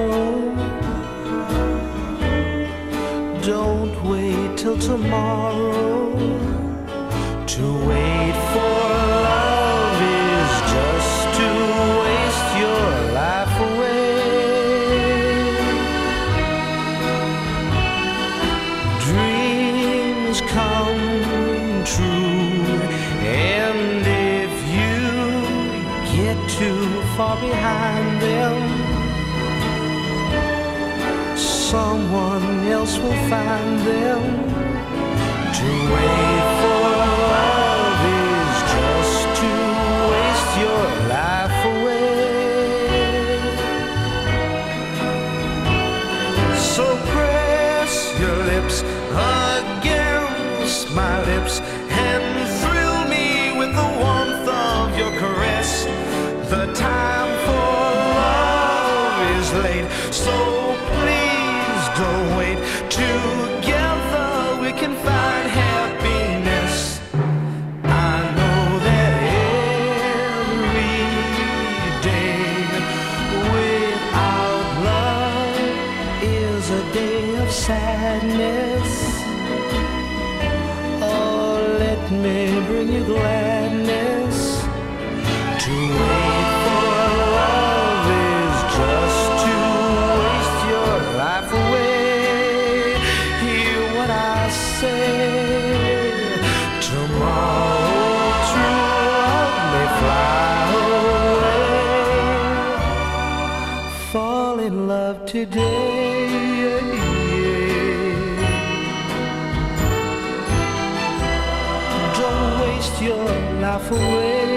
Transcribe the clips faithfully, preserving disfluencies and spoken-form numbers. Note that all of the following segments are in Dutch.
sorrow. Don't wait till tomorrow. To wait for love is just to waste your life away. Dreams come true, and if you get too far behind them, someone else will find them. To wait for love is just to waste your life away. So press your lips against my lips and thrill me with the warmth of your caress. The time for love is late, so please don't wait. Together we can find happiness. I know that every day without love is a day of sadness. Oh, let me bring you gladness. To wait for love is just to waste your life away. Hear what I say. Tomorrow true love may fly away. Fall in love today. Don't waste your life away.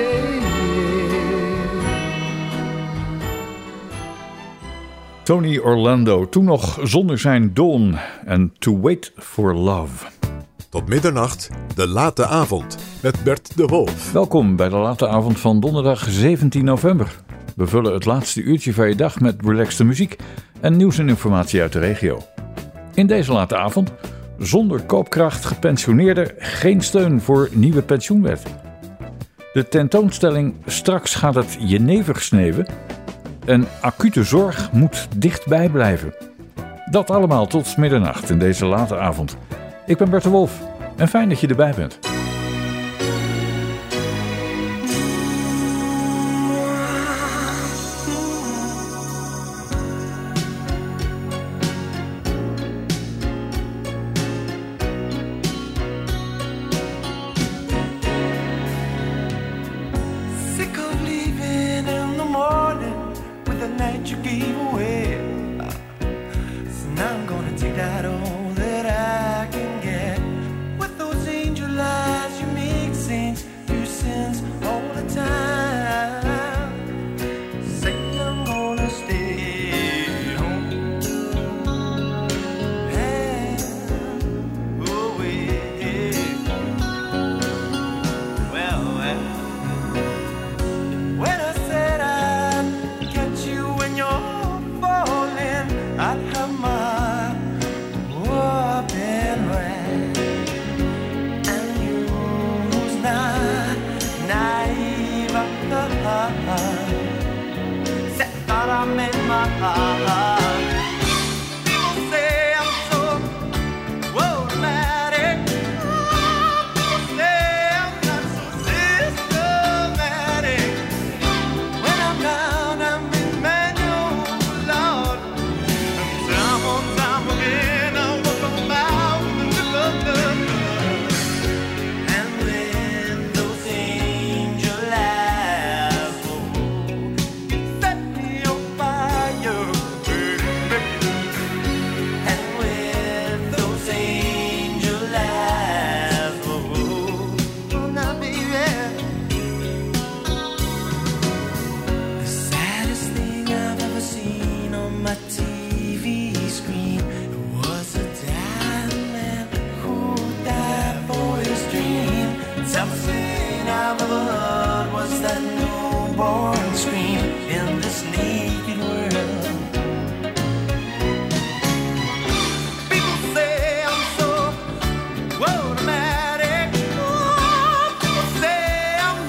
Tony Orlando, toen nog zonder zijn Dawn en To Wait for Love. Tot middernacht, de late avond, met Bert de Wolf. Welkom bij de late avond van donderdag zeventien november. We vullen het laatste uurtje van je dag met relaxte muziek en nieuws en informatie uit de regio. In deze late avond, zonder koopkracht gepensioneerden, geen steun voor nieuwe pensioenwet. De tentoonstelling Straks gaat het jenever sneeuwen. En acute zorg moet dichtbij blijven. Dat allemaal tot middernacht in deze late avond. Ik ben Bert de Wolf en fijn dat je erbij bent.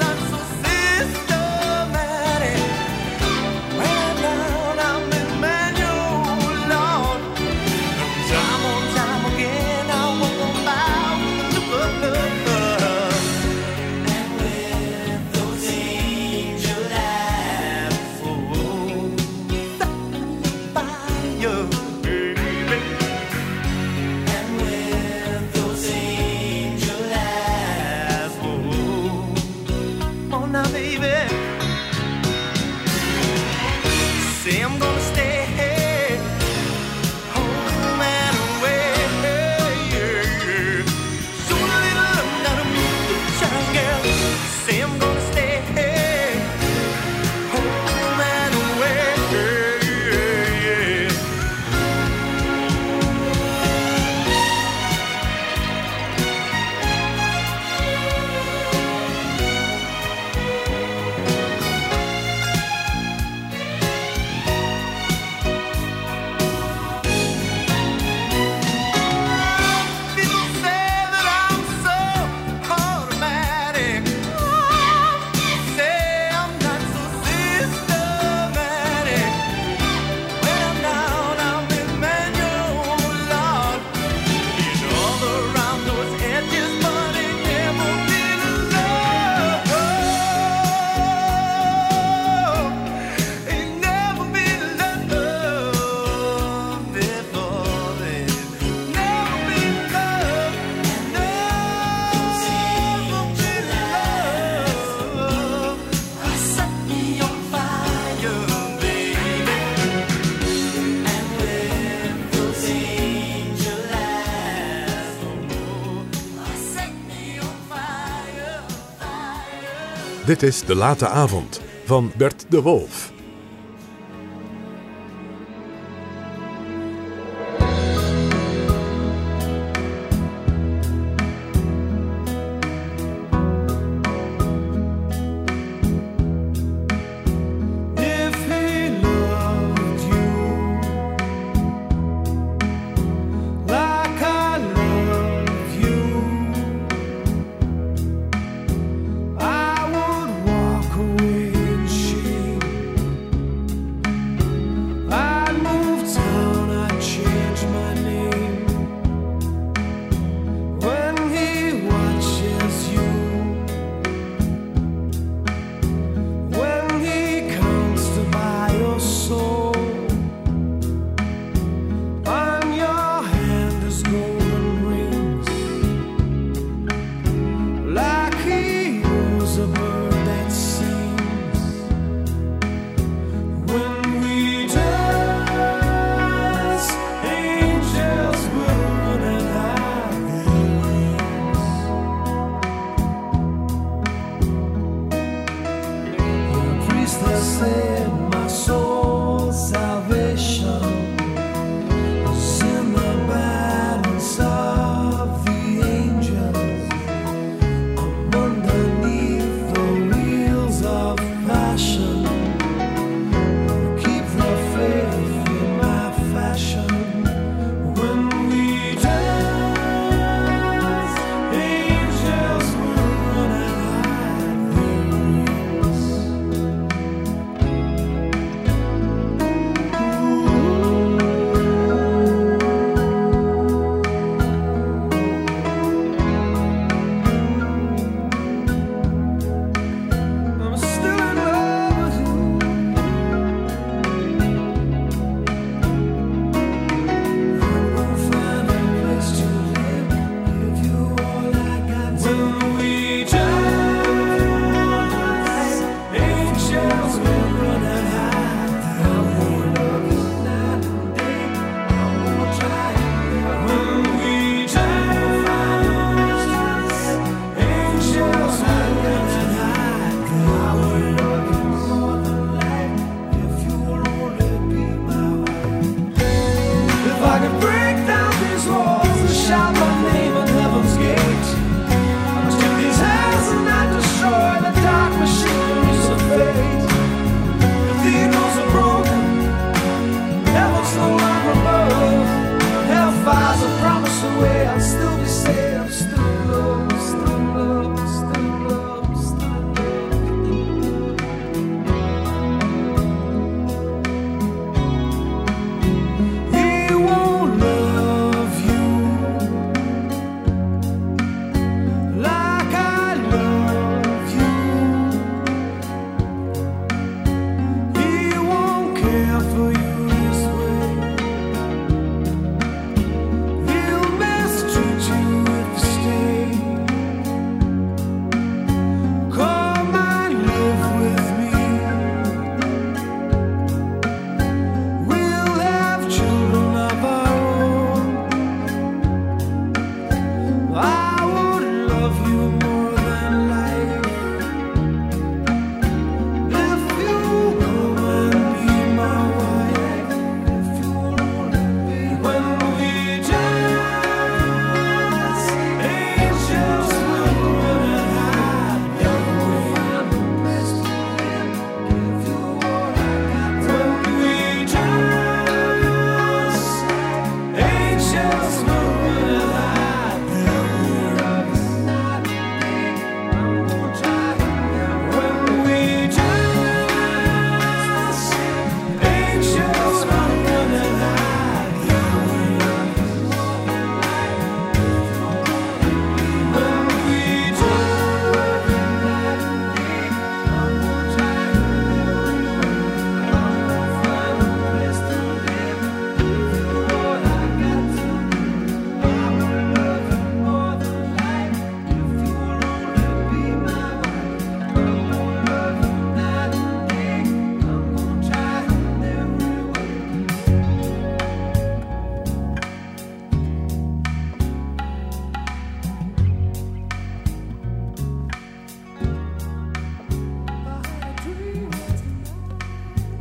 Man fire, baby. And with those angel eyes, oh, come on now, baby. Say I'm gonna stay home and away. Show a little love, not a moonshine girl. Say I'm gonna stay home and away. People say that I'm so automatic. Say I'm not so systematic. When I'm down, I'm with manual Lord. Been all around those edges, but ain't never been alone. Ain't never been alone before then. Never been loved, never been loved. Set me on fire, baby. And with those angel eyes, oh, set me on fire, fire. Dit is De Late Avond van Bert de Wolf. If he loved you like I love you, I would walk away in shame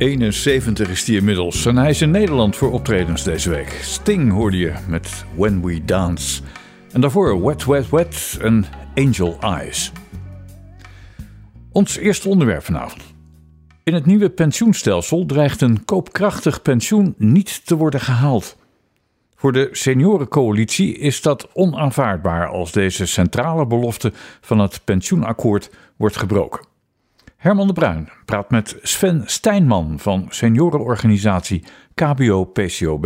eenenzeventig is die inmiddels en hij is in Nederland voor optredens deze week. Sting hoorde je met When We Dance. En daarvoor Wet Wet Wet en Angel Eyes. Ons eerste onderwerp vanavond. In het nieuwe pensioenstelsel dreigt een koopkrachtig pensioen niet te worden gehaald. Voor de seniorencoalitie is dat onaanvaardbaar als deze centrale belofte van het pensioenakkoord wordt gebroken. Herman de Bruin praat met Sven Stijnman van seniorenorganisatie K B O P C O B.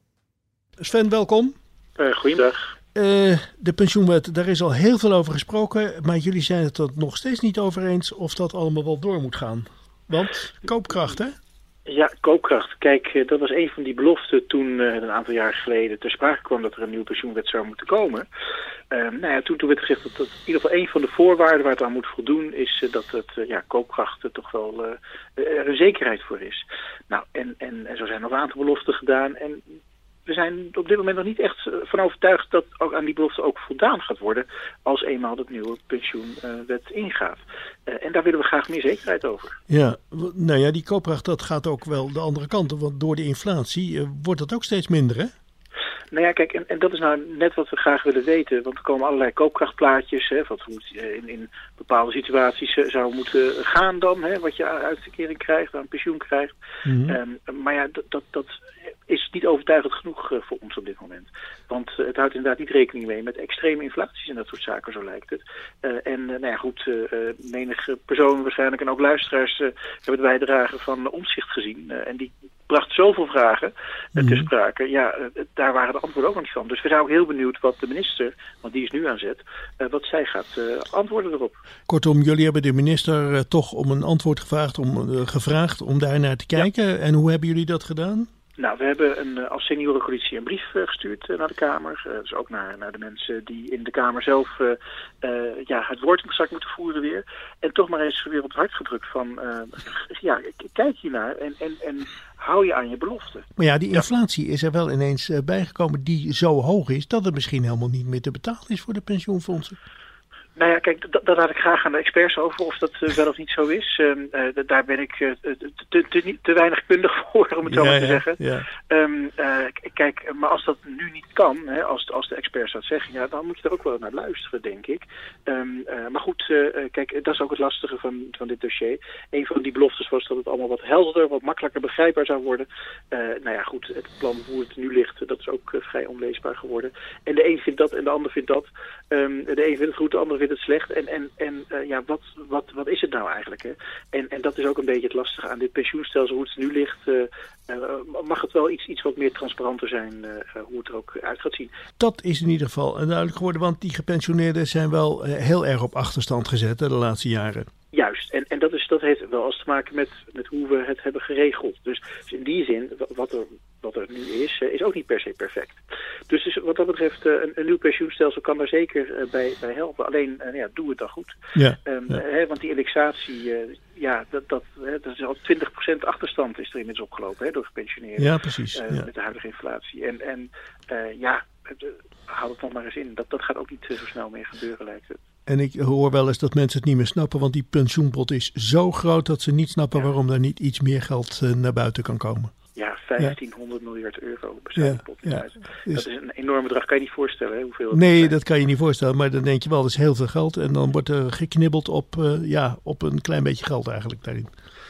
Sven, welkom. Uh, goeiedag. Uh, de pensioenwet, daar is al heel veel over gesproken, maar jullie zijn het er nog steeds niet over eens of dat allemaal wel door moet gaan. Want koopkracht, hè? Ja, koopkracht. Kijk, dat was een van die beloften toen uh, een aantal jaar geleden ter sprake kwam dat er een nieuwe pensioenwet zou moeten komen. Uh, nou ja, toen, toen werd gezegd dat, dat in ieder geval een van de voorwaarden waar het aan moet voldoen is uh, dat het uh, ja, koopkracht uh, toch wel uh, er een zekerheid voor is. Nou, en, en, en zo zijn nog een aantal beloften gedaan en we zijn op dit moment nog niet echt van overtuigd dat ook aan die belofte ook voldaan gaat worden als eenmaal dat nieuwe pensioenwet uh, ingaat. Uh, en daar willen we graag meer zekerheid over. Ja, nou ja, die koopkracht dat gaat ook wel de andere kant op, want door de inflatie uh, wordt dat ook steeds minder, hè? Nou ja, kijk, en, en dat is nou net wat we graag willen weten. Want er komen allerlei koopkrachtplaatjes, hè, wat in, in bepaalde situaties zou moeten gaan dan, hè, wat je uitkering krijgt, aan pensioen krijgt. Mm-hmm. Um, maar ja, dat, dat, dat is niet overtuigend genoeg uh, voor ons op dit moment. Want uh, het houdt inderdaad niet rekening mee met extreme inflaties en dat soort zaken, zo lijkt het. Uh, en uh, nou ja, goed, uh, menige personen waarschijnlijk en ook luisteraars uh, hebben de bijdrage van Omtzigt gezien. Uh, en die bracht zoveel vragen uh, ter sprake. Ja, uh, daar waren de antwoorden ook nog niet van. Dus we zijn ook heel benieuwd wat de minister, want die is nu aan zet, uh, wat zij gaat uh, antwoorden erop. Kortom, jullie hebben de minister uh, toch om een antwoord gevraagd om, uh, gevraagd om daar naar te kijken. Ja. En hoe hebben jullie dat gedaan? Nou, we hebben een, als seniorencoalitie een brief uh, gestuurd uh, naar de Kamer. Uh, dus ook naar, naar de mensen die in de Kamer zelf uh, uh, ja, het woord straks moeten voeren weer. En toch maar eens weer op het hart gedrukt van, uh, ja, kijk hiernaar en, en, en hou je aan je belofte. Maar ja, die inflatie ja. is er wel ineens uh, bijgekomen die zo hoog is dat het misschien helemaal niet meer te betalen is voor de pensioenfondsen. Nou ja, kijk, dat, dat laat ik graag aan de experts over of dat uh, wel of niet zo is. Um, uh, daar ben ik uh, te, te, te, te weinig kundig voor, om het zo ja, maar te ja, zeggen. Ja. Um, uh, k- kijk, maar als dat nu niet kan, hè, als, als de experts dat zeggen, ja, dan moet je er ook wel naar luisteren, denk ik. Um, uh, maar goed, uh, kijk, dat is ook het lastige van, van dit dossier. Een van die beloftes was dat het allemaal wat helderder, wat makkelijker begrijpbaar zou worden. Uh, nou ja, goed, het plan hoe het nu ligt, dat is ook uh, vrij onleesbaar geworden. En de een vindt dat en de ander vindt dat. Um, de een vindt het goed, de ander vindt het slecht. En, en, en uh, ja, wat, wat, wat is het nou eigenlijk? Hè? En, en dat is ook een beetje het lastige aan dit pensioenstelsel, hoe het nu ligt. Uh, uh, mag het wel iets, iets wat meer transparanter zijn, uh, hoe het er ook uit gaat zien. Dat is in ieder geval duidelijk geworden, want die gepensioneerden zijn wel uh, heel erg op achterstand gezet hè, de laatste jaren. Juist, en, en dat, is, dat heeft wel alles te maken met, met hoe we het hebben geregeld. Dus, dus in die zin, wat er, wat er nu is, is ook niet per se perfect. Dus, dus wat dat betreft, een, een nieuw pensioenstelsel kan daar zeker uh, bij, bij helpen. Alleen, uh, ja, doe het dan goed. Ja, um, ja. Hè, want die indexatie, uh, ja, dat, dat, hè, dat is al twintig procent achterstand is er inmiddels opgelopen hè, door gepensioneerden. Ja, precies. Uh, ja. Met de huidige inflatie. En, en uh, ja, uh, houd het nog maar eens in. Dat, dat gaat ook niet uh, zo snel meer gebeuren, lijkt het. En ik hoor wel eens dat mensen het niet meer snappen, want die pensioenpot is zo groot dat ze niet snappen ja. waarom daar niet iets meer geld uh, naar buiten kan komen. Ja, vijftienhonderd ja. miljard euro bestaat ja. die pot ja. uit. Dus dat is een enorm bedrag, kan je niet voorstellen. Hè, hoeveel nee, dat kan je niet voorstellen, maar dan denk je wel, dat is heel veel geld. En dan wordt er geknibbeld op, uh, ja, op een klein beetje geld eigenlijk daarin.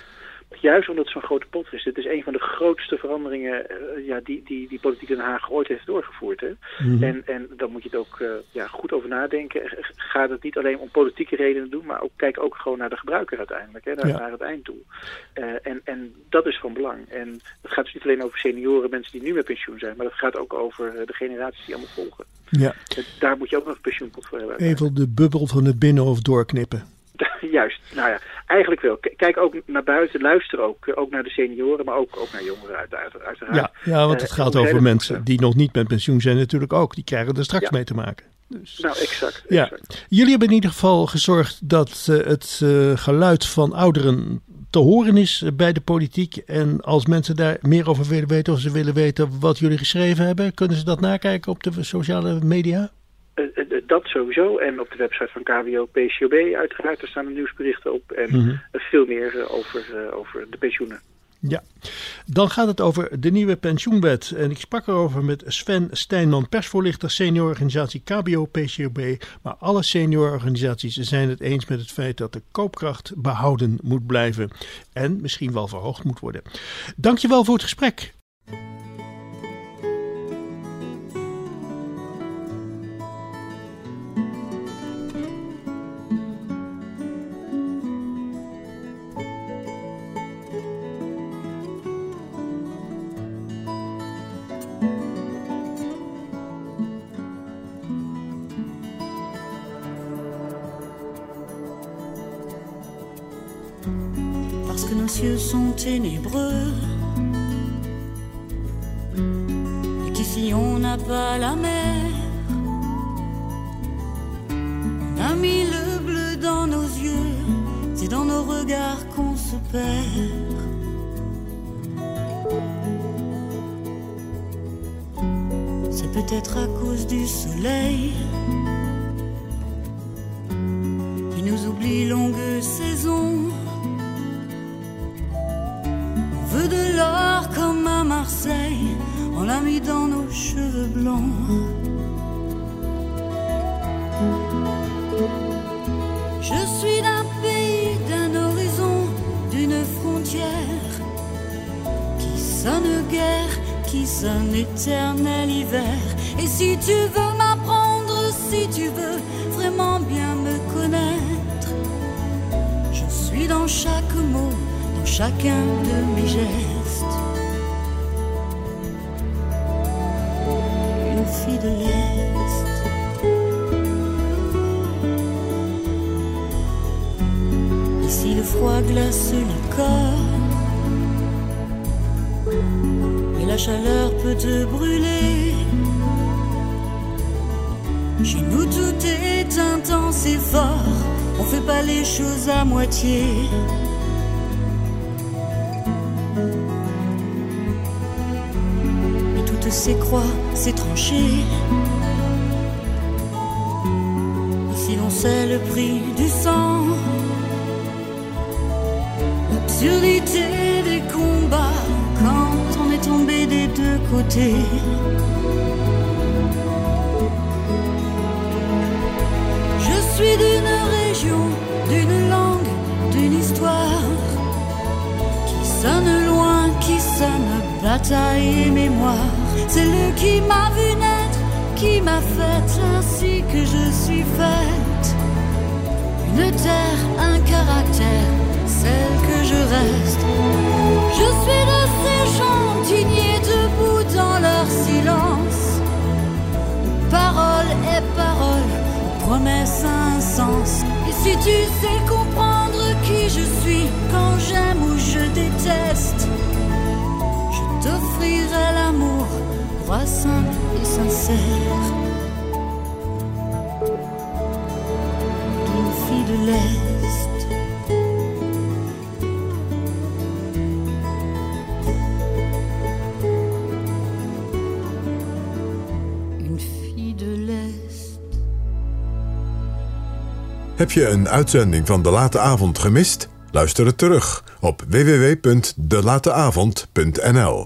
Juist omdat het zo'n grote pot is. Dit is een van de grootste veranderingen uh, ja, die, die, die politiek Den Haag ooit heeft doorgevoerd. Hè? Mm-hmm. En, en dan moet je het ook uh, ja, goed over nadenken. Ga het niet alleen om politieke redenen doen, maar ook kijk ook gewoon naar de gebruiker uiteindelijk. Hè? Naar, ja. naar het einddoel. Uh, en, en dat is van belang. En het gaat dus niet alleen over senioren, mensen die nu met pensioen zijn, maar het gaat ook over uh, de generaties die allemaal volgen. Ja. Uh, daar moet je ook nog een pensioenpot voor hebben. Even de bubbel van het binnenhof doorknippen. Juist, nou ja, eigenlijk wel. Kijk ook naar buiten, luister ook, ook naar de senioren, maar ook, ook naar jongeren uiteraard. Ja, ja, want het uh, gaat over mensen moeten. die nog niet met pensioen zijn natuurlijk ook. Die krijgen er straks ja. mee te maken. Dus, nou, exact. Ja. exact. Jullie hebben in ieder geval gezorgd dat uh, het uh, geluid van ouderen te horen is bij de politiek. En als mensen daar meer over willen weten of ze willen weten wat jullie geschreven hebben, kunnen ze dat nakijken op de sociale media? Dat sowieso. En op de website van K B O P C O B uiteraard. Er staan er nieuwsberichten op. En mm-hmm. veel meer uh, over, uh, over de pensioenen. Ja, dan gaat het over de nieuwe pensioenwet. En ik sprak erover met Sven Stijnman, persvoorlichter seniororganisatie K B O P C O B. Maar alle seniororganisaties zijn het eens met het feit dat de koopkracht behouden moet blijven. En misschien wel verhoogd moet worden. Dankjewel voor het gesprek. Parce que nos cieux sont ténébreux et qu'ici on n'a pas la mer. On a mis le bleu dans nos yeux, c'est dans nos regards qu'on se perd. C'est peut-être à cause du soleil qui nous oublie longue saison. On veut de l'or comme à Marseille, on l'a mis dans nos cheveux blonds. Je suis d'un pays, d'un horizon, d'une frontière qui sonne guerre, qui sonne éternel hiver. Et si tu veux m'apprendre, si tu veux vraiment bien me connaître, je suis dans chaque mot, dans chacun de mes gestes. Une fille de l'Est. Ici le froid glace le corps, et la chaleur peut te brûler. Chez nous tout est intense et fort, on fait pas les choses à moitié. Et toutes ces croix, ces tranchées, ici l'on sait le prix du sang. L'absurdité des combats quand on est tombé des deux côtés. Je suis d'une région, d'une langue, d'une histoire qui sonne loin, qui sonne bataille et mémoire. C'est lui qui m'a vu naître, qui m'a faite ainsi que je suis faite. Une terre, un caractère, celle que je reste. Je suis de ces gens dignés debout dans leur silence. Parole et parole, promesse un sens. Et si tu sais comprendre qui je suis quand j'aime ou je déteste, je t'offrirai l'amour, droit simple et sincère, d'une fille de l'Est. Heb je een uitzending van De Late Avond gemist? Luister het terug op w w w punt de late avond punt n l.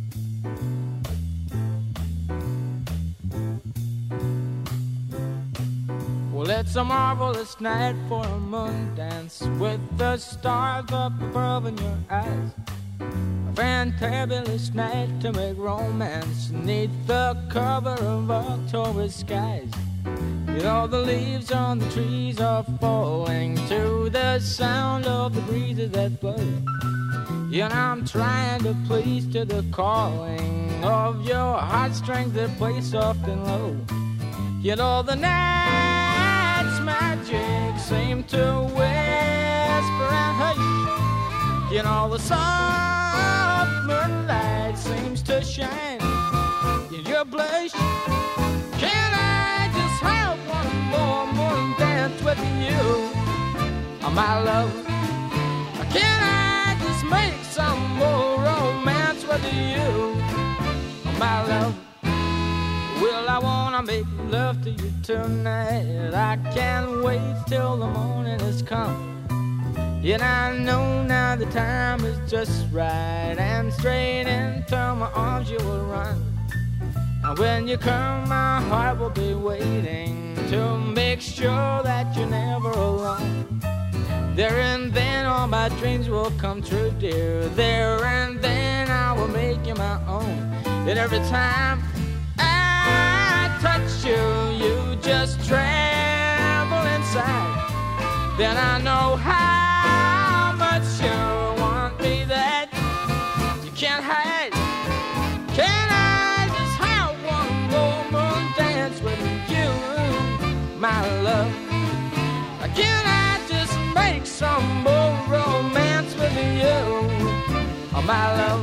Well, it's a marvelous night for a moon dance with the stars up above in your eyes. A fantabulous night to make romance neath the cover of October skies. You know the leaves on the trees are falling to the sound of the breezes that blow. You know I'm trying to please to the calling of your heartstrings that play soft and low. You know the night's magic seems to whisper and hush. You know the soft moonlight seems to shine in your blush. Can I just have one more morning dance with you, oh, my love? Can I just make some more romance with you, oh, my love? Well, I wanna make love to you tonight. I can't wait till the morning has come. Yet I know now the time is just right, and straight into my arms you will run. And when you come, my heart will be waiting to make sure that you're never alone. There and then all my dreams will come true, dear. There and then I will make you my own. And every time I touch you, you just tremble inside. Then I know how much you want me that you can't hide. Can I just have one more moon dance with you, my love? Can I just make some more romance with you, oh, my love?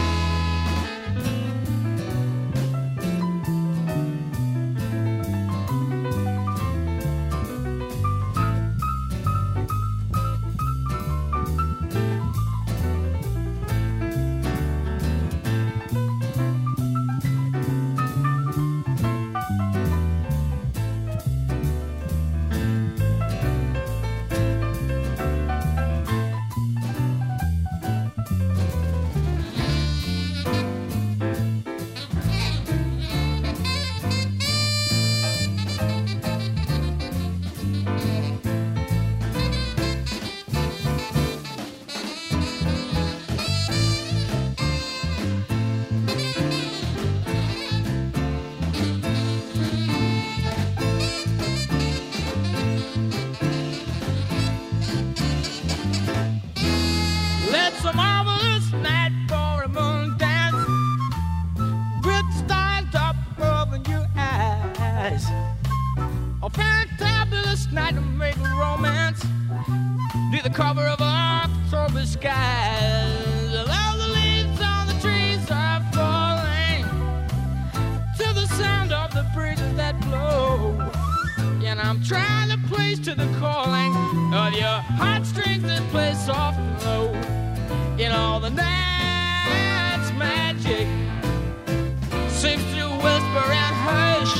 Cover of October skies, all the leaves on the trees are falling to the sound of the breezes that blow. And I'm trying to place to the calling of your heartstrings that play soft and low. In all the night's magic seems to whisper and hush.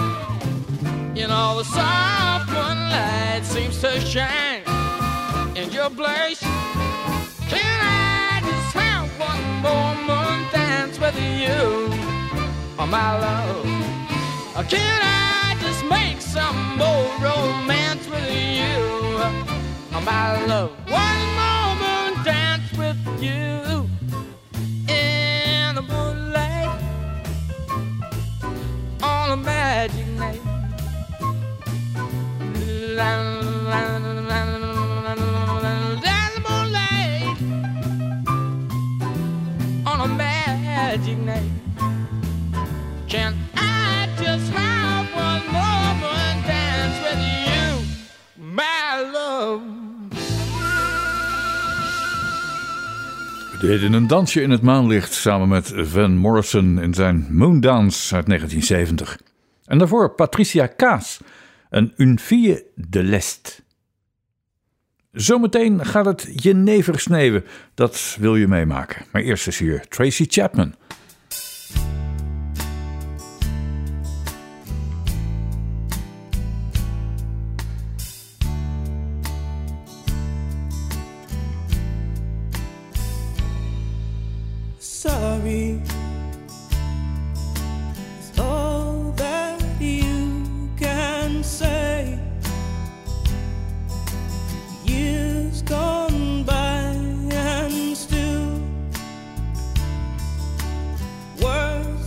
In all the soft moonlight seems to shine in your blush. Can I just have one more moon dance with you, oh, my love? Or can I just make some more romance with you, oh, my love? One more moon dance with you in the moonlight on a magic night. La, la, la, la, la. Magic night. Can I just have one more dance with you, my love? We deden een dansje in het maanlicht samen met Van Morrison in zijn Moondance uit negentien zeventig. En daarvoor Patricia Kaas en Une fille de l'Est. Zometeen gaat het jenever sneeuwen. Dat wil je meemaken. Maar eerst is hier Tracy Chapman. Sorry is all that you can say. Years gone by and still words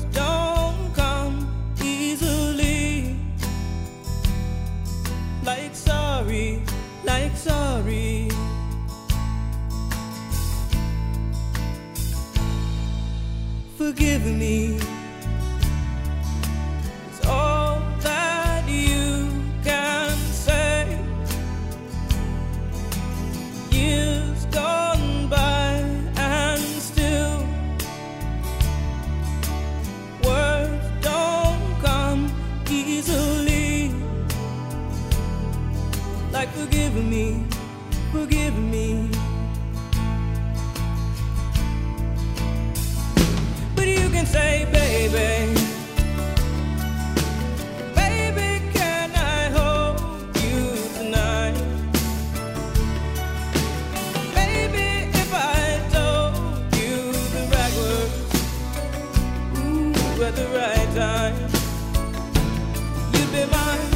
at the right time. You'd be mine.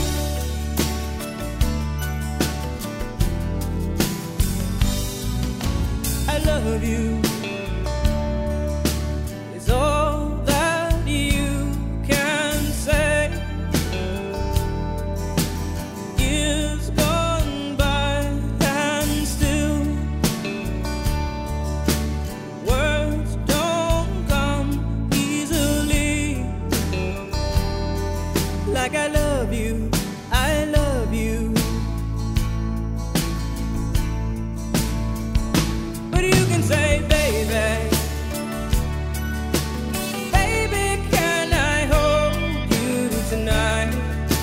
I love you. It's all that you can say. Years gone by and still words don't come easily. Like I love you, I love you. But you can say, baby, baby, can I hold you tonight?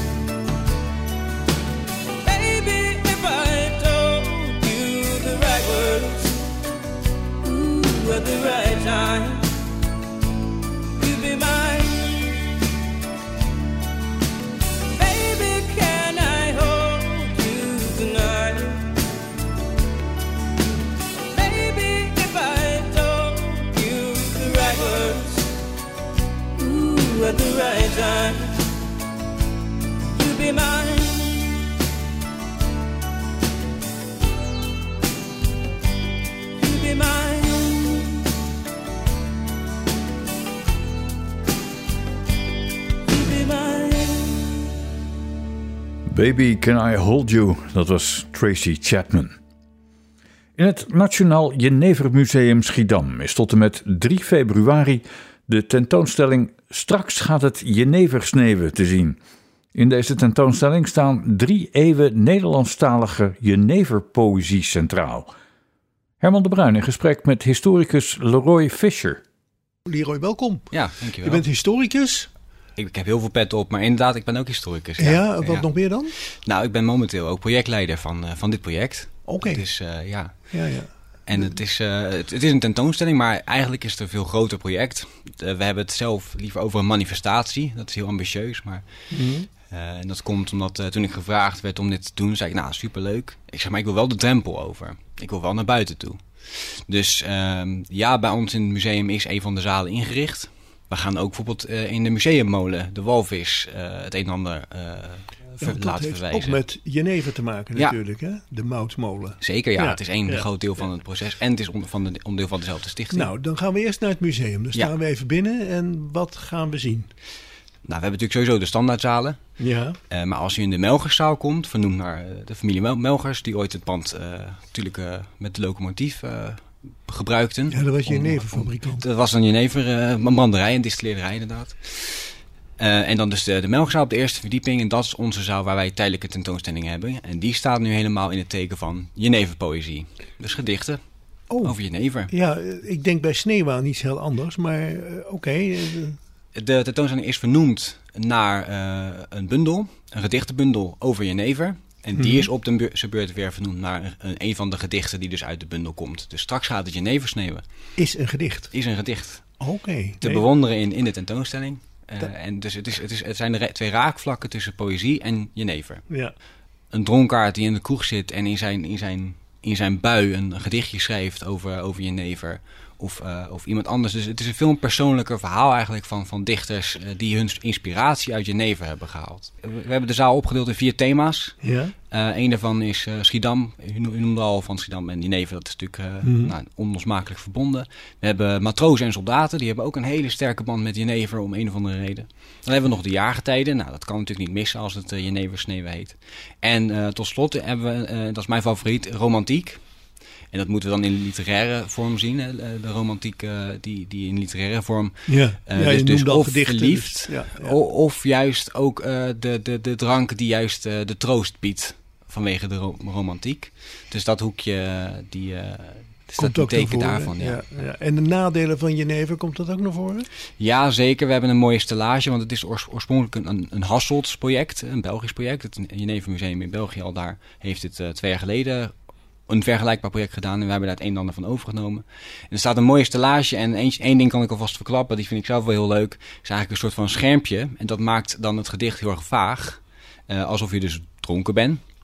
Baby, if I told you the right words, ooh, at the right time, you'd be mine. Baby, can I hold you tonight? Baby, if I told you the right words, ooh, at the right time, you'd be mine. You'd be mine. You'd be mine. Baby, Can I Hold You? Dat was Tracy Chapman. In het Nationaal Jenevermuseum Schiedam is tot en met drie februari de tentoonstelling Straks gaat het Jenever sneeuwen te zien. In deze tentoonstelling staan drie eeuwen Nederlandstalige Jeneverpoëzie centraal. Herman de Bruin in gesprek met historicus Leroy Fischer. Leroy, welkom. Ja, dankjewel. Je bent historicus. Ik, ik heb heel veel pet op, maar inderdaad, ik ben ook historicus. Ja, Ja, wat ja. nog meer dan? Nou, ik ben momenteel ook projectleider van, uh, van dit project. Oké. Dus uh, ja. Ja, ja. En het is, uh, het, het is een tentoonstelling, maar eigenlijk is het een veel groter project. Uh, we hebben het zelf liever over een manifestatie. Dat is heel ambitieus, maar... Mm-hmm. Uh, en dat komt omdat uh, toen ik gevraagd werd om dit te doen, zei ik, nou, superleuk. Ik zeg, maar ik wil wel de drempel over. Ik wil wel naar buiten toe. Dus uh, ja, bij ons in het museum is een van de zalen ingericht. We gaan ook bijvoorbeeld uh, in de museummolen, de Walvis, uh, het een en ander uh, ver, Ja, dat laten heeft verwijzen. ook met Jenever te maken Ja. natuurlijk, hè? De moutmolen. Zeker, ja. Ja. Het is één Ja. groot deel van Ja. het proces. En het is onder, van de, onderdeel van dezelfde stichting. Nou, dan gaan we eerst naar het museum. Dan Ja. staan we even binnen en wat gaan we zien? Nou, we hebben natuurlijk sowieso de standaardzalen. Ja. Uh, maar als je in de Melgerszaal komt, vernoemd naar uh, de familie Mel- Melgers, die ooit het pand uh, natuurlijk uh, met de locomotief uh, gebruikten. Ja, dat was Om- Jeneverfabrikant. Dat was een Jenever, uh, een branderij, een distilleerderij inderdaad. Uh, en dan dus de, de Melkzaal op de eerste verdieping. En dat is onze zaal waar wij tijdelijke tentoonstellingen hebben. En die staat nu helemaal in het teken van Jeneverpoëzie. Dus gedichten Oh, over Jenever. ja, ik denk bij sneeuw aan iets heel anders, maar uh, oké. Okay. De tentoonstelling is vernoemd naar uh, een bundel, een gedichtenbundel over Jenever. En die Mhm. is op de bu- zijn beurt weer vernoemd naar een, een van de gedichten die dus uit de bundel komt. Dus straks gaat het Jenever sneeuwen. Is een gedicht. Is een gedicht Oké. te Nee. bewonderen in, in de tentoonstelling. Uh, Dat- en dus het, is, het, is, het zijn de re- twee raakvlakken tussen poëzie en Jenever. Ja. Een dronkaard die in de kroeg zit en in zijn, in zijn, in zijn bui een gedichtje schrijft over, over Jenever. Of, uh, of iemand anders. Dus het is een veel persoonlijker verhaal eigenlijk van, van dichters uh, die hun inspiratie uit Jenever hebben gehaald. We, we hebben de zaal opgedeeld in vier thema's. Ja. Uh, een daarvan is uh, Schiedam. U, no- u noemde al van Schiedam en Jenever. Dat is natuurlijk uh, Mhm. nou, onlosmakelijk verbonden. We hebben matrozen en soldaten. Die hebben ook een hele sterke band met Jenever om een of andere reden. Dan hebben we nog de jaargetijden. Nou, dat kan natuurlijk niet missen als het uh, Jenever sneeuwen heet. En uh, tot slot hebben we, uh, dat is mijn favoriet, romantiek. En dat moeten we dan in literaire vorm zien. Hè? De romantiek uh, die, die in literaire vorm. Ja. Uh, Ja, je dus dus noemde al of gedichten, verliefd. dus, ja, ja. o- Of juist ook uh, de, de, de drank die juist uh, de troost biedt. Vanwege de ro- romantiek. Dus dat hoekje, uh, die, uh, dus Komt dat ook naar teken voren, daarvan. Ja. Ja. Ja, ja. En de nadelen van Jenever, komt dat ook naar voren? zeker. We hebben een mooie stellage. Want het is oors- oorspronkelijk een, een, een Hasselts project. Een Belgisch project. Het Jenever Museum in België al daar heeft het uh, twee jaar geleden een vergelijkbaar project gedaan. En we hebben daar het een en ander van overgenomen. En er staat een mooie stellage. En één, één ding kan ik alvast verklappen. Die vind ik zelf wel heel leuk. Het is eigenlijk een soort van schermpje. En dat maakt dan het gedicht heel erg vaag. Uh, alsof je dus dronken bent.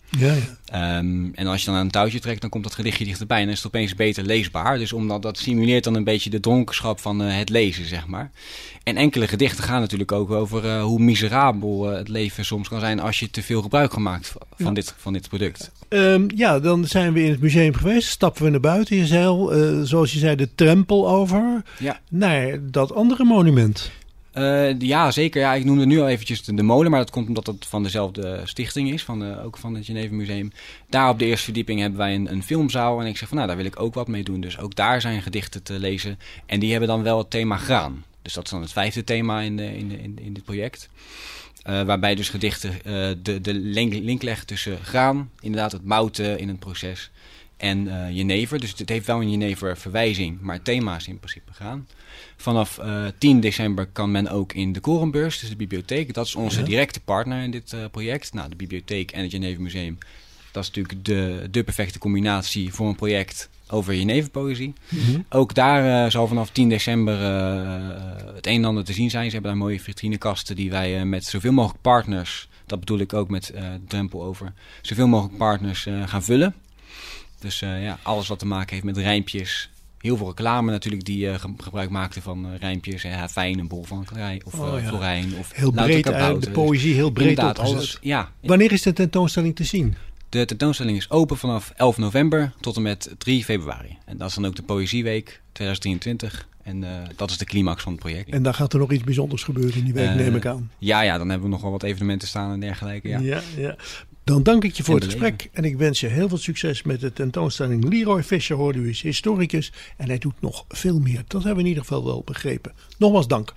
Ja, ja. Um, en als je dan aan een touwtje trekt, dan komt dat gedichtje dichterbij en dan is het opeens beter leesbaar. Dus omdat dat simuleert dan een beetje de dronkenschap van uh, het lezen, zeg maar. En enkele gedichten gaan natuurlijk ook over uh, hoe miserabel uh, het leven soms kan zijn als je te veel gebruik gaat maken van, Ja. dit, van dit product. Um, ja, dan zijn we in het museum geweest. Stappen we naar buiten. Je zei al, uh, zoals je zei, de drempel over Ja. naar dat andere monument. Uh, ja, zeker. Ja, ik noemde nu al eventjes de, de molen, maar dat komt omdat het van dezelfde stichting is, van de, ook van het Geneve Museum. Daar op de eerste verdieping hebben wij een, een filmzaal en ik zeg van nou, daar wil ik ook wat mee doen. Dus ook daar zijn gedichten te lezen en die hebben dan wel het thema graan. Dus dat is dan het vijfde thema in, de, in, de, in, in dit project. Uh, waarbij dus gedichten uh, de, de link, link leggen tussen graan, inderdaad het mouten in het proces, en uh, jenever. Dus het heeft wel een jenever verwijzing, maar het thema is in principe graan. Vanaf uh, tien december kan men ook in de Korenbeurs, dus de bibliotheek. Dat is onze Ja. directe partner in dit uh, project. Nou, de bibliotheek en het Geneve Museum. Dat is natuurlijk de, de perfecte combinatie voor een project over jeneverpoëzie. Mm-hmm. Ook daar uh, zal vanaf tien december uh, het een en ander te zien zijn. Ze hebben daar mooie vitrinekasten die wij uh, met zoveel mogelijk partners, dat bedoel ik ook met uh, de drempel over, zoveel mogelijk partners uh, gaan vullen. Dus uh, ja, alles wat te maken heeft met rijmpjes. Heel veel reclame natuurlijk die uh, ge- gebruik maakte van uh, rijmpjes. Uh, fijn, een bol van klei, of Oh, uh, ja. florijn. Of Heel breed, louter uh, kabouter. de poëzie heel breed Inderdaad, opgezet. alles. Ja, Wanneer is de tentoonstelling te zien? de tentoonstelling is open vanaf elf november tot en met drie februari. En dat is dan ook de Poëzieweek twintig drieëntwintig. En uh, dat is de climax van het project. En dan gaat er nog iets bijzonders gebeuren in die week, Uh, neem ik aan. Ja, ja, dan hebben we nog wel wat evenementen staan en dergelijke. Ja. Ja, ja. Dan dank ik je voor En het beleven. gesprek. En ik wens je heel veel succes met de tentoonstelling. Leroy Fischer, hoorde u, is historicus. En hij doet nog veel meer. Dat hebben we in ieder geval wel begrepen. Nogmaals dank.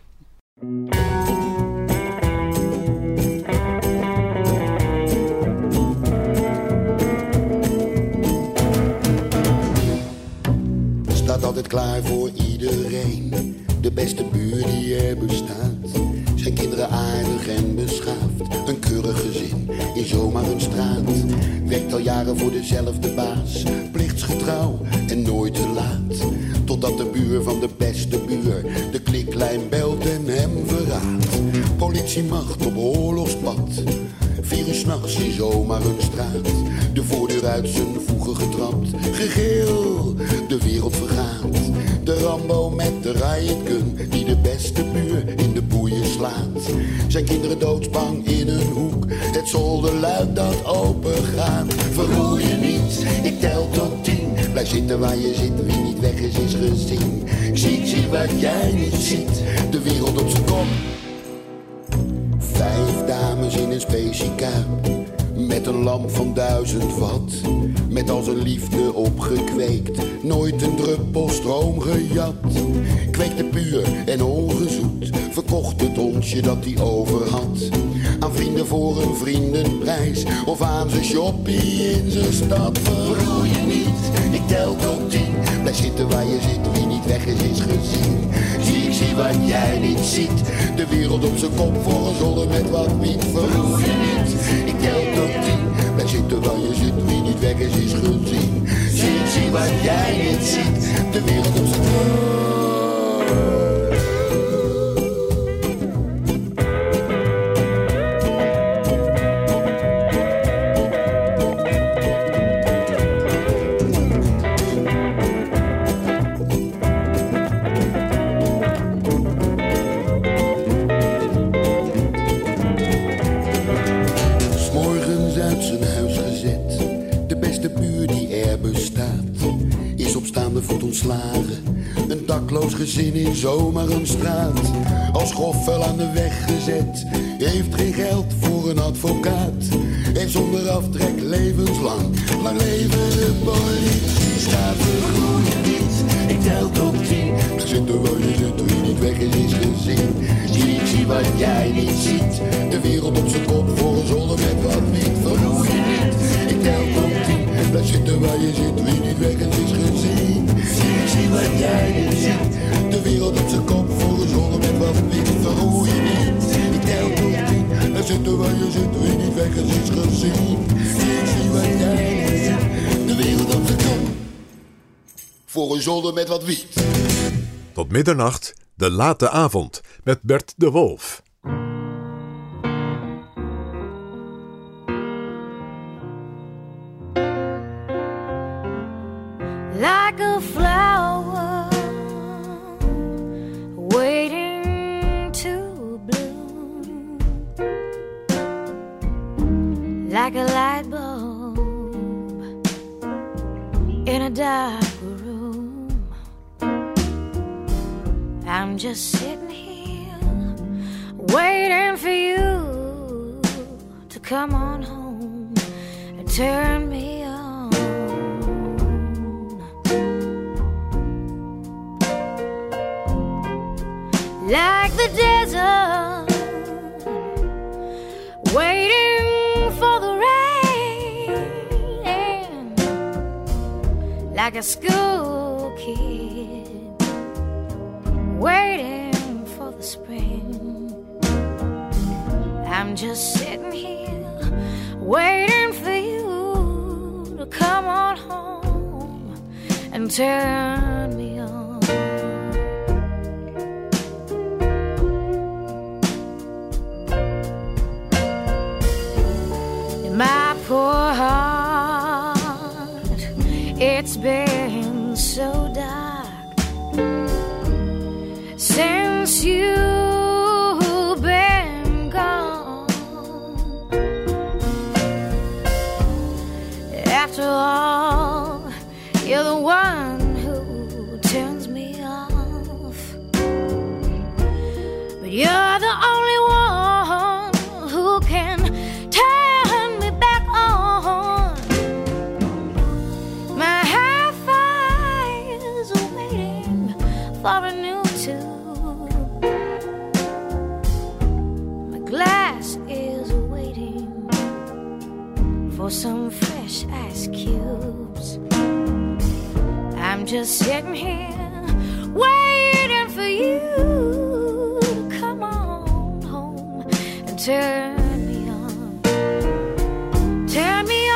Staat altijd klaar voor iedereen. De beste buur die er bestaat. Zijn kinderen aardig en beschaafd. Een keurig gezin in zomaar een straat. Werkt al jaren voor dezelfde baas. Plichtsgetrouw en nooit te laat. Totdat de buur van de beste buur de kliklijn belt en hem verraadt. Politiemacht op oorlogspad. Vier uur s'nachts in zomaar een straat. De voordeur uit zijn voegen getrapt. Gegil, de wereld vergaat. De Rambo met de riot gun die de beste buur in de boeien slaat. Zijn kinderen doodsbang in een hoek. Het zolderluik dat open gaat. Verroer je niet, ik tel tot tien. Blijf zitten waar je zit, wie niet weg is, is gezien. Zie, zie wat jij niet ziet. De wereld op zijn kop. Vijf dames in een speciekuip. Met een lamp van duizend watt. Met al zijn liefde opgekweekt. Nooit een druppel stroom gejat. Kweekte puur en ongezoet. Verkocht het onsje dat hij over had. Aan vrienden voor een vriendenprijs. Of aan zijn shoppie in zijn stad. Verroer je niet, ik tel tot tien. Blijf zitten waar je zit, wie niet weg is, is gezien. Zie, ik zie wat jij niet ziet. De wereld op zijn kop voor een zolder met wat wiet. Verroer je niet, ik tel tot tien. Blijf zitten waar je zit, wie niet weg is, is gezien. Zie, ik zie wat jij niet ziet. De wereld op zijn kop. Een dakloos gezin in zomaar een straat. Als schoffel aan de weg gezet. Heeft geen geld voor een advocaat. Heeft zonder aftrek levenslang. Lang leven de politie. Staat vergroen je niet. Ik tel tot tien. Ga zitten waar je zit, wie niet weg is, is gezien. Zie, ik zie wat jij niet ziet. De wereld op zijn kop voor een zolder met wat wiet. Verroer je niet. Ik tel tot tien. Blijf zitten waar je zit, wie niet weg is, is gezien. Zie, ik zie wat jij niet ziet. De wereld op zijn kop voor een zolder met wat wiet. Verroer je niet. Ik tel tot tien. Blijf zitten waar je zit, wie niet weg is, is gezien. Zie, ik zie wat jij niet ziet. De wereld op zijn kop voor een zolder met wat wiet. Tot middernacht, de late avond, met Bert de Wolf. a dark room. I'm just sitting here waiting for you to come on home and turn me on. Like the desert, waiting for the rain, like a school kid waiting for the spring. I'm just sitting here waiting for you to come on home and turn me on. My poor heart, it's been so dark since you've been gone. After all, you're the one who turns me off, but you're the only one who can turn me back on. My hi-fi is waiting for a new tune. My glass is waiting for some fresh ice cubes. I'm just sitting here waiting for you to come on home and turn me on. Turn me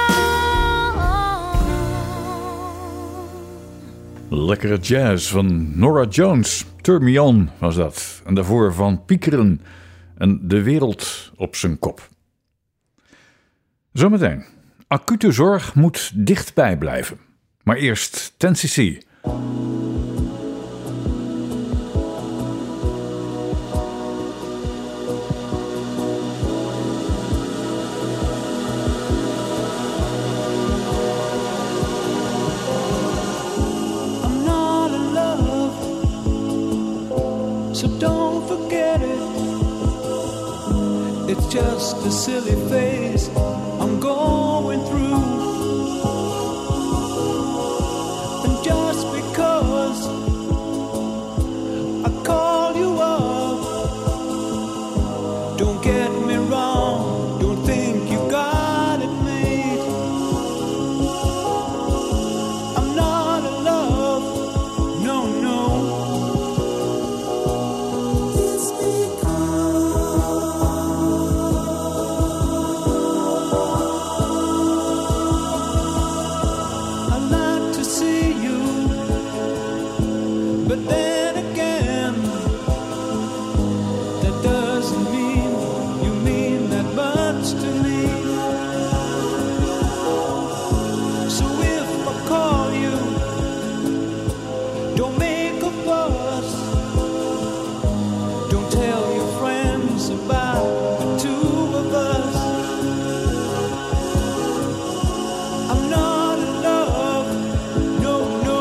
on. Lekkere jazz van Norah Jones. Turn Me On was dat. En daarvoor Van Piekeren en De Wereld op zijn kop. Zometeen. Acute zorg moet dichtbij blijven. Maar eerst ten C C. I'm not in love, so don't forget it. It's just a silly phase I'm going through. And just because I call you up, don't get me wrong, don't think you got it made. I'm not in love, no, no. It's I like to see you, but then again, that doesn't mean you mean that much to me. So if I call you, don't make a fuss. Don't tell your friends about the two of us. I'm not in love, no, no.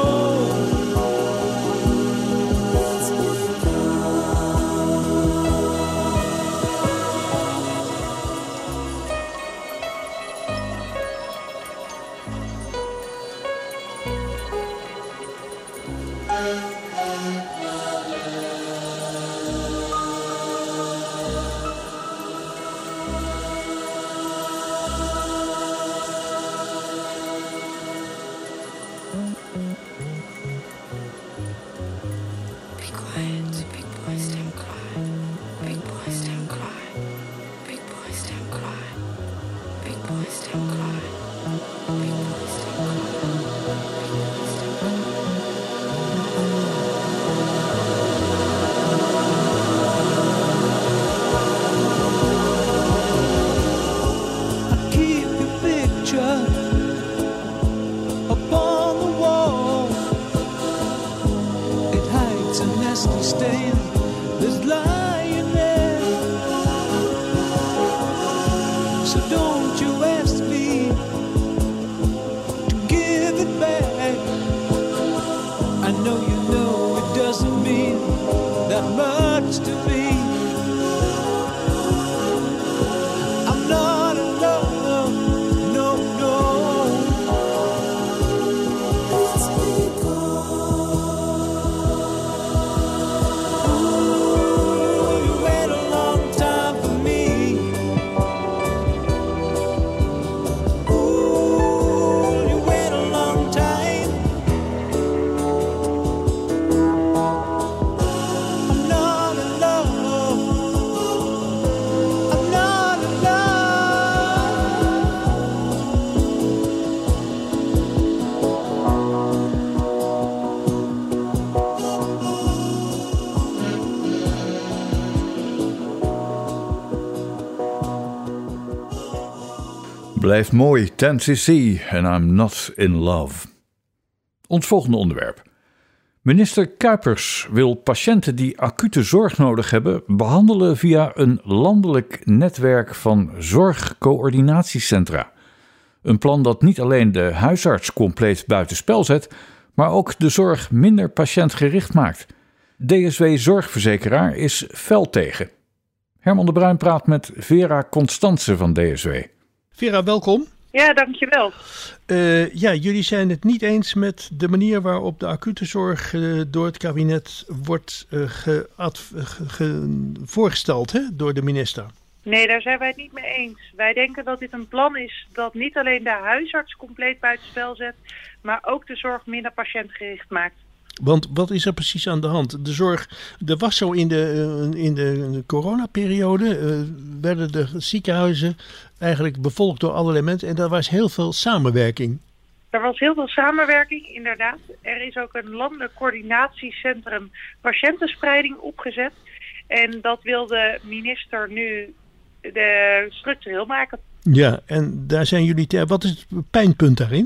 Blijft mooi, ten cc and I'm not in love. Ons volgende onderwerp. Minister Kuipers wil patiënten die acute zorg nodig hebben behandelen via een landelijk netwerk van zorgcoördinatiecentra. Een plan dat niet alleen de huisarts compleet buitenspel zet, maar ook de zorg minder patiëntgericht maakt. D S W Zorgverzekeraar is fel tegen. Herman de Bruin praat met Vera Constance van D S W. Vera, welkom. Ja, dankjewel. Uh, ja, jullie zijn het niet eens met de manier waarop de acute zorg uh, door het kabinet wordt uh, geadv- ge- ge- voorgesteld, hè, door de minister. Nee, daar zijn wij het niet mee eens. Wij denken dat dit een plan is dat niet alleen de huisarts compleet buitenspel zet, maar ook de zorg minder patiëntgericht maakt. Want wat is er precies aan de hand? De zorg, er was zo in de, uh, in de coronaperiode, uh, werden de ziekenhuizen eigenlijk bevolkt door allerlei mensen en daar was heel veel samenwerking. Er was heel veel samenwerking, inderdaad. Er is ook een landelijk coördinatiecentrum patiëntenspreiding opgezet. En dat wil de minister nu de structureel maken. Ja, en daar zijn jullie... Te- wat is het pijnpunt daarin?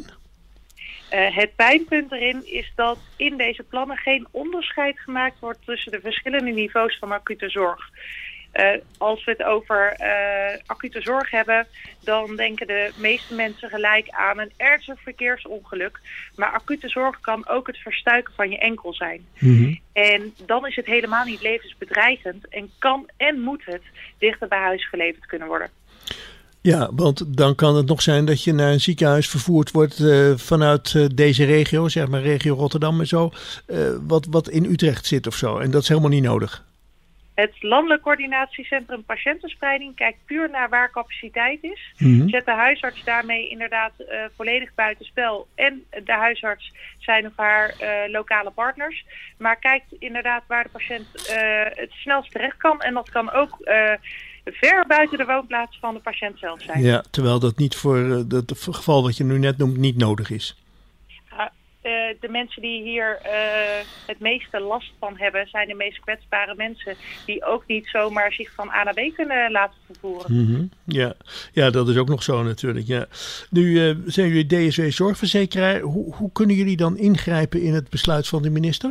Uh, het pijnpunt erin is dat in deze plannen geen onderscheid gemaakt wordt tussen de verschillende niveaus van acute zorg. Uh, als we het over uh, acute zorg hebben, dan denken de meeste mensen gelijk aan een ernstig verkeersongeluk. Maar acute zorg kan ook het verstuiken van je enkel zijn. Mm-hmm. En dan is het helemaal niet levensbedreigend en kan en moet het dichter bij huis geleverd kunnen worden. Ja, want dan kan het nog zijn dat je naar een ziekenhuis vervoerd wordt uh, vanuit uh, deze regio, zeg maar regio Rotterdam en zo, uh, wat, wat in Utrecht zit of zo. En dat is helemaal niet nodig. Het Landelijk Coördinatiecentrum Patiëntenspreiding kijkt puur naar waar capaciteit is. Mm-hmm. Zet de huisarts daarmee inderdaad uh, volledig buitenspel. En de huisarts zijn of haar uh, lokale partners. Maar kijkt inderdaad waar de patiënt uh, het snelst terecht kan. En dat kan ook uh, ver buiten de woonplaats van de patiënt zelf zijn. Ja, terwijl dat niet voor uh, het geval wat je nu net noemt niet nodig is. Uh, de mensen die hier uh, het meeste last van hebben, zijn de meest kwetsbare mensen die ook niet zomaar zich van A naar B kunnen laten vervoeren. Mm-hmm. Ja. ja, dat is ook nog zo natuurlijk. Ja. Nu uh, zijn jullie D S W Zorgverzekeraar. Hoe, hoe kunnen jullie dan ingrijpen in het besluit van de minister?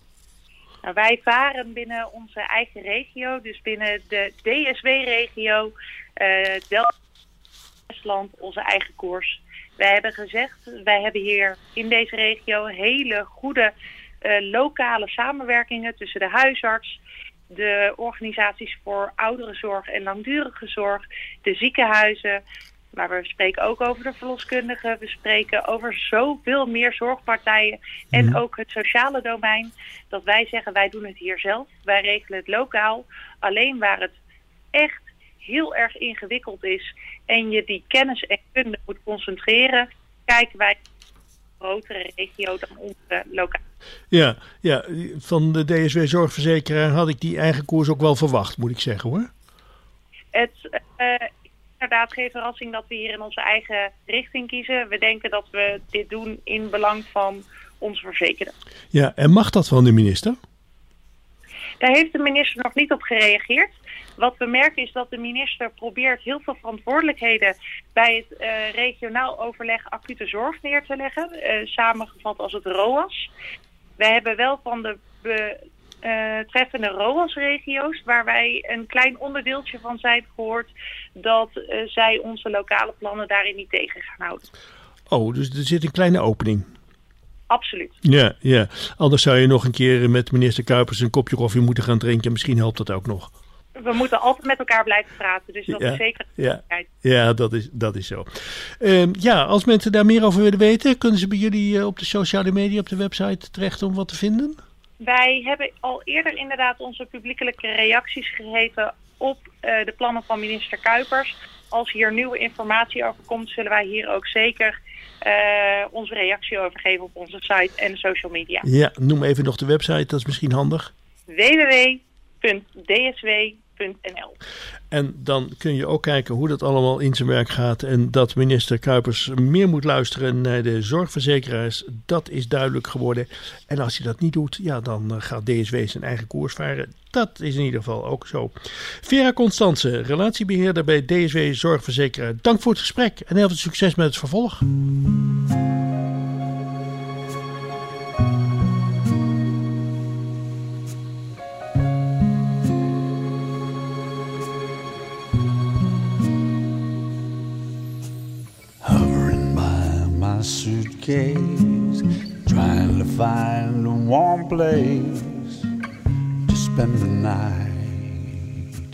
Nou, wij varen binnen onze eigen regio, dus binnen de D S W-regio, uh, Delft-Westland, onze eigen koers. Wij hebben gezegd, wij hebben hier in deze regio hele goede uh, lokale samenwerkingen tussen de huisarts, de organisaties voor ouderenzorg en langdurige zorg, de ziekenhuizen. Maar we spreken ook over de verloskundigen, we spreken over zoveel meer zorgpartijen en mm. ook het sociale domein. Dat wij zeggen, wij doen het hier zelf, wij regelen het lokaal. Alleen waar het echt heel erg ingewikkeld is en je die kennis en kunde moet concentreren, kijken wij naar een grotere regio dan onze lokaal. Ja, ja, van de D S W Zorgverzekeraar had ik die eigen koers ook wel verwacht, moet ik zeggen hoor. Het uh, is inderdaad geen verrassing dat we hier in onze eigen richting kiezen. We denken dat we dit doen in belang van onze verzekerden. Ja, en mag dat van de minister? Daar heeft de minister nog niet op gereageerd. Wat we merken is dat de minister probeert heel veel verantwoordelijkheden bij het uh, regionaal overleg acute zorg neer te leggen. Uh, samengevat als het R O A S. We hebben wel van de betreffende uh, R O A S-regio's, waar wij een klein onderdeeltje van zijn gehoord, dat uh, zij onze lokale plannen daarin niet tegen gaan houden. Oh, dus er zit een kleine opening. Absoluut. Ja, ja. Anders zou je nog een keer met minister Kuipers een kopje koffie moeten gaan drinken. Misschien helpt dat ook nog. We moeten altijd met elkaar blijven praten, dus dat ja, is zeker. Ja, ja dat, is, dat is zo. Uh, ja, als mensen daar meer over willen weten, kunnen ze bij jullie uh, op de sociale media, op de website terecht om wat te vinden? Wij hebben al eerder inderdaad onze publiekelijke reacties gegeven op uh, de plannen van minister Kuipers. Als hier nieuwe informatie over komt, zullen wij hier ook zeker uh, onze reactie over geven op onze site en social media. Ja, noem even nog de website, dat is misschien handig. w w w punt d s w punt n l. En dan kun je ook kijken hoe dat allemaal in zijn werk gaat. En dat minister Kuipers meer moet luisteren naar de zorgverzekeraars. Dat is duidelijk geworden. En als hij dat niet doet, ja, dan gaat D S W zijn eigen koers varen. Dat is in ieder geval ook zo. Vera Constance, relatiebeheerder bij D S W Zorgverzekeraar. Dank voor het gesprek en heel veel succes met het vervolg. Suitcase, trying to find a warm place to spend the night.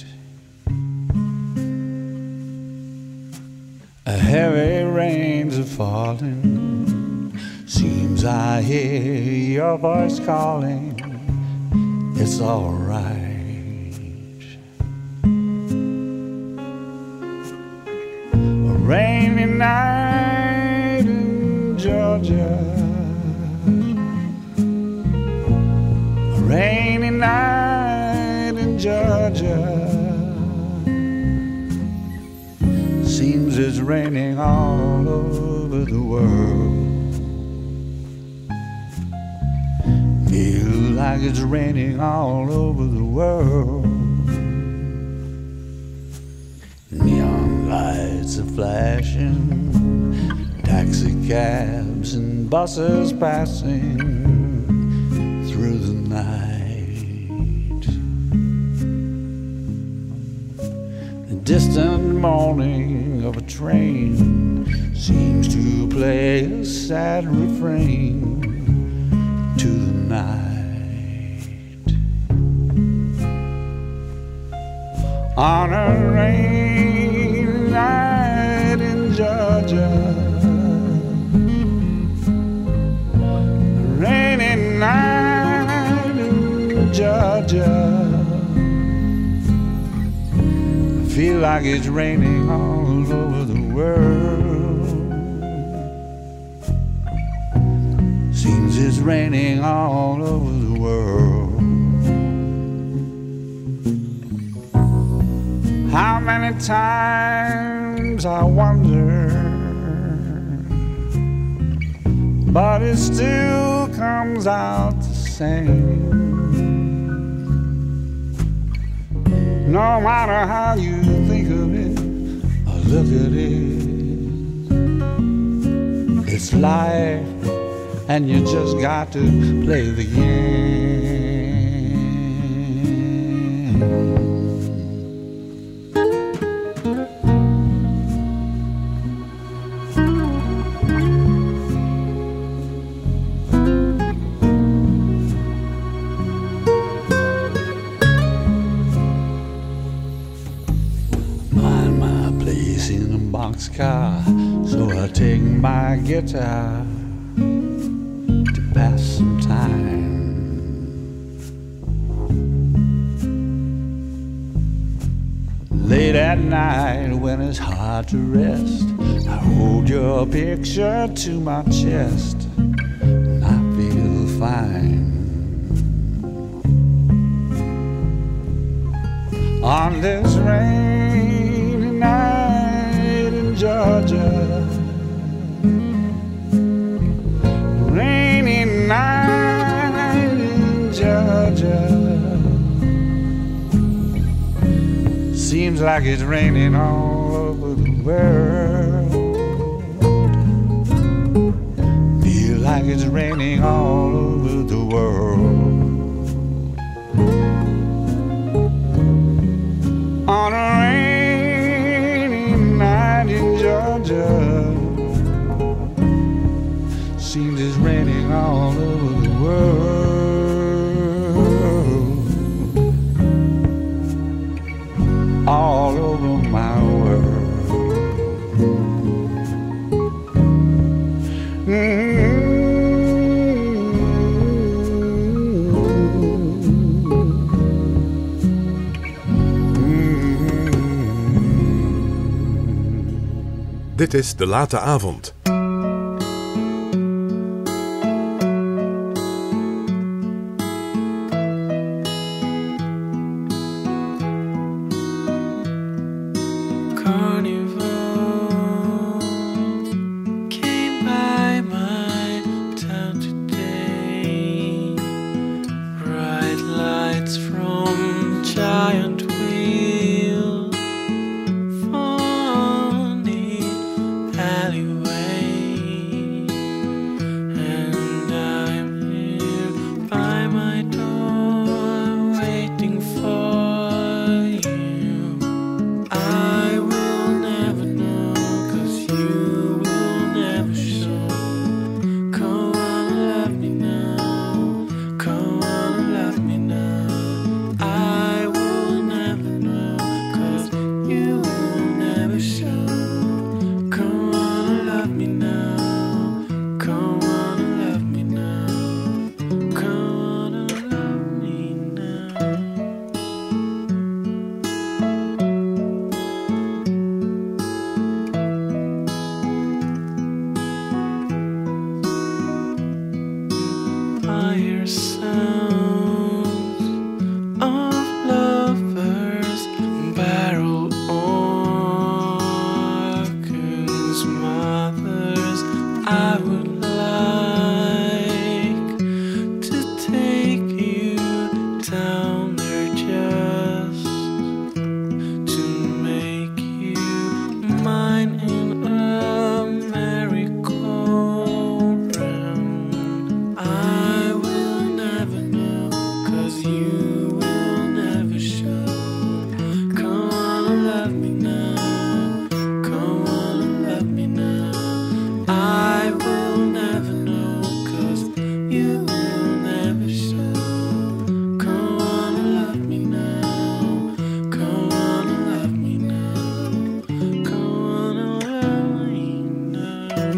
A heavy rains are falling, seems I hear your voice calling. It's all right. A rainy night in Georgia, a rainy night in Georgia. Seems it's raining all over the world. Feel like it's raining all over the world. Neon lights are flashing, taxi cabs and buses passing through the night. The distant moaning of a train seems to play a sad refrain to the night. On a rainy night in Georgia, a rainy night in Georgia, I feel like it's raining all over the world. Seems it's raining all over the world. How many times I wonder, but it still comes out the same. No matter how you think of it or look at it, it's life and you just got to play the game. Car, so I take my guitar to pass some time. Late at night when it's hard to rest, I hold your picture to my chest and I feel fine. On this rainy night in Georgia, rainy night in Georgia, seems like it's raining all over the world. Feel like it's raining all over the world. On a rainy night in Georgia, seems it's raining all over the world, all over my world. Mm-hmm. Dit is De Late Avond. carnival came by my town today. Bright lights from giant wheels, funny alleyway, and I'm here by my door waiting for you. I will never know, 'cause you will never show. Come on and love me now, come on and love me now. I will never know, 'cause you will never show. Come on and love me now, come on and love me now, come on and love me now. I hear sounds of lovers, barrel organs, mothers. I would like to take you down there just to make you mine in a merry-go-round. I will never know, 'cause you will never show. Come on and love me now, come on and love me now. I will never know, 'cause you will never show. Come on and love me now, come on and love me now, come on and love me now.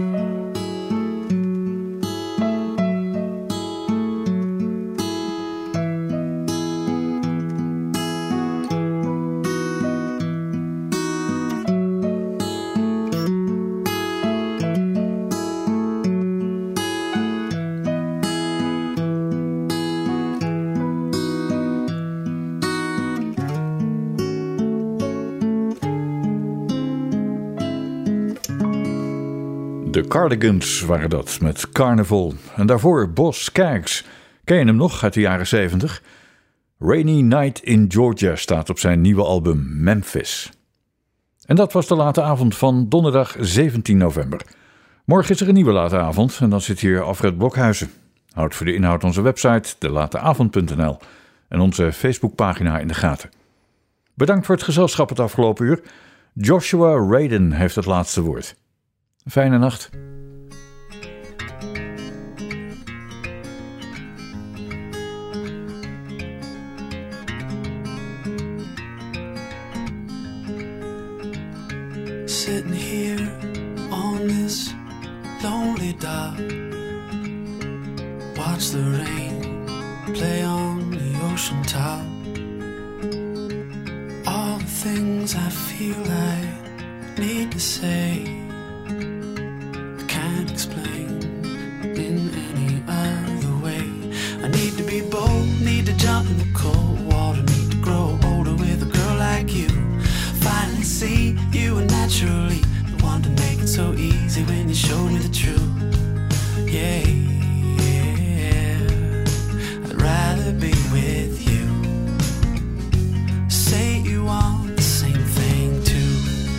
De Cardigans waren dat, met Carnival. En daarvoor Boz Scaggs. Ken je hem nog uit de jaren zeventig? Rainy Night in Georgia staat op zijn nieuwe album Memphis. En dat was de late avond van donderdag zeventien november. Morgen is er een nieuwe late avond en dan zit hier Alfred Blokhuizen. Houd voor de inhoud onze website de late avond punt n l en onze Facebookpagina in de gaten. Bedankt voor het gezelschap het afgelopen uur. Joshua Radin heeft het laatste woord. Fijne nacht. Sitting here on this lonely dock, watch the rain play on the ocean top. All the things I feel I need to say, I can't explain in any other way. I need to be bold, need to jump in the cold water, need to grow older with a girl like you. Finally see you were naturally the one to make it so easy when you showed me the truth. Yeah, yeah, I'd rather be with you. Say you want the same thing too.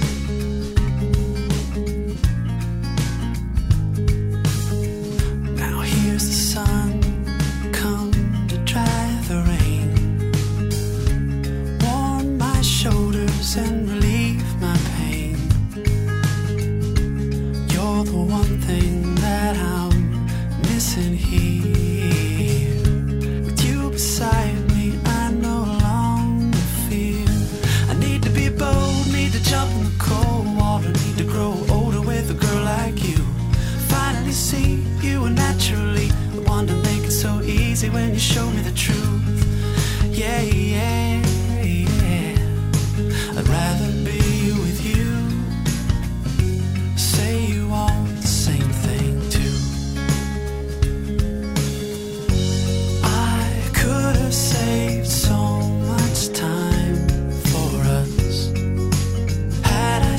Now here's the sun come to dry the rain, warm my shoulders and relieve my pain. You're the one thing that I'm missing here. With you beside me, I no longer fear. I need to be bold, need to jump in the cold water, need to grow older with a girl like you. Finally see you were naturally the one to make it so easy when you show me the truth. Yeah, yeah, yeah. I'd rather be with you. Say you want the same thing too. I could have saved so much time for us had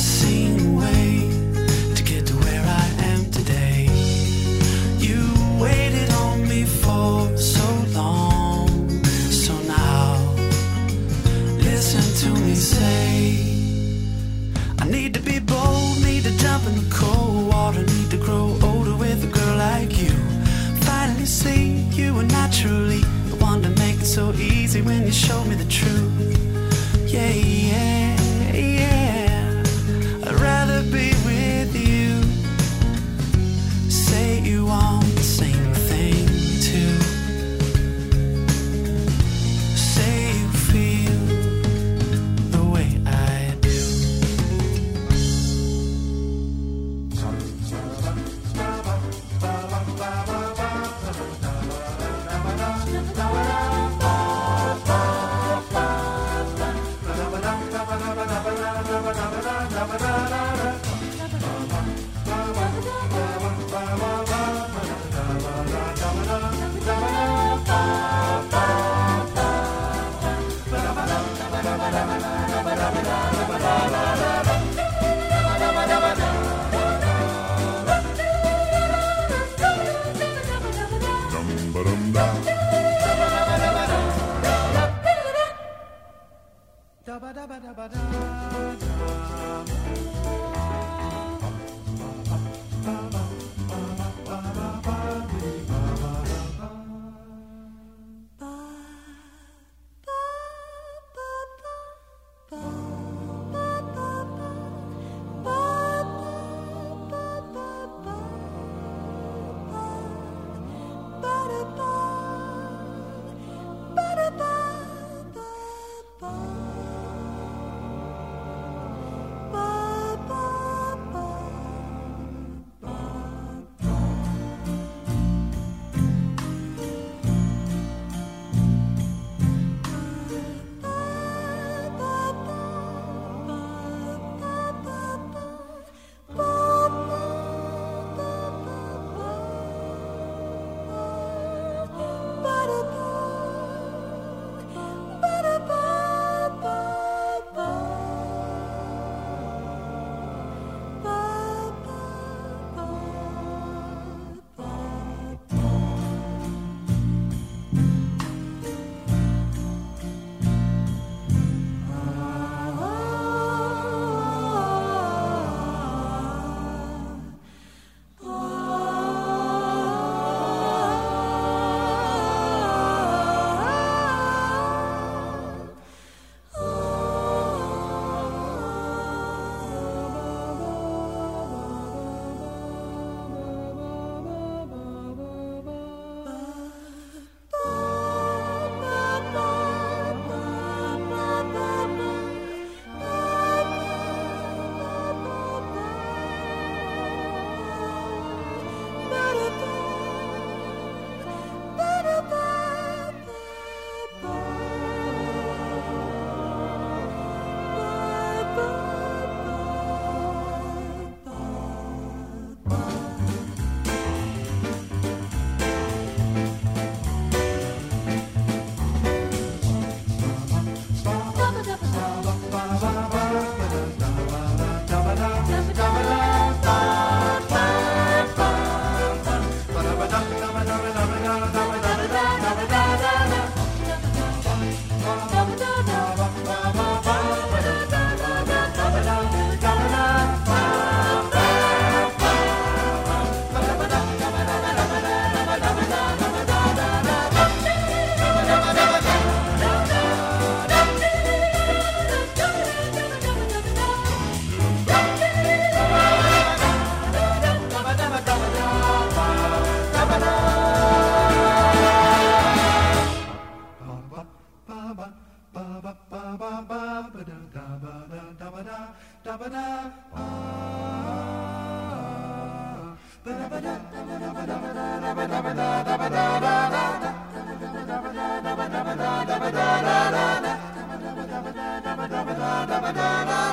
Da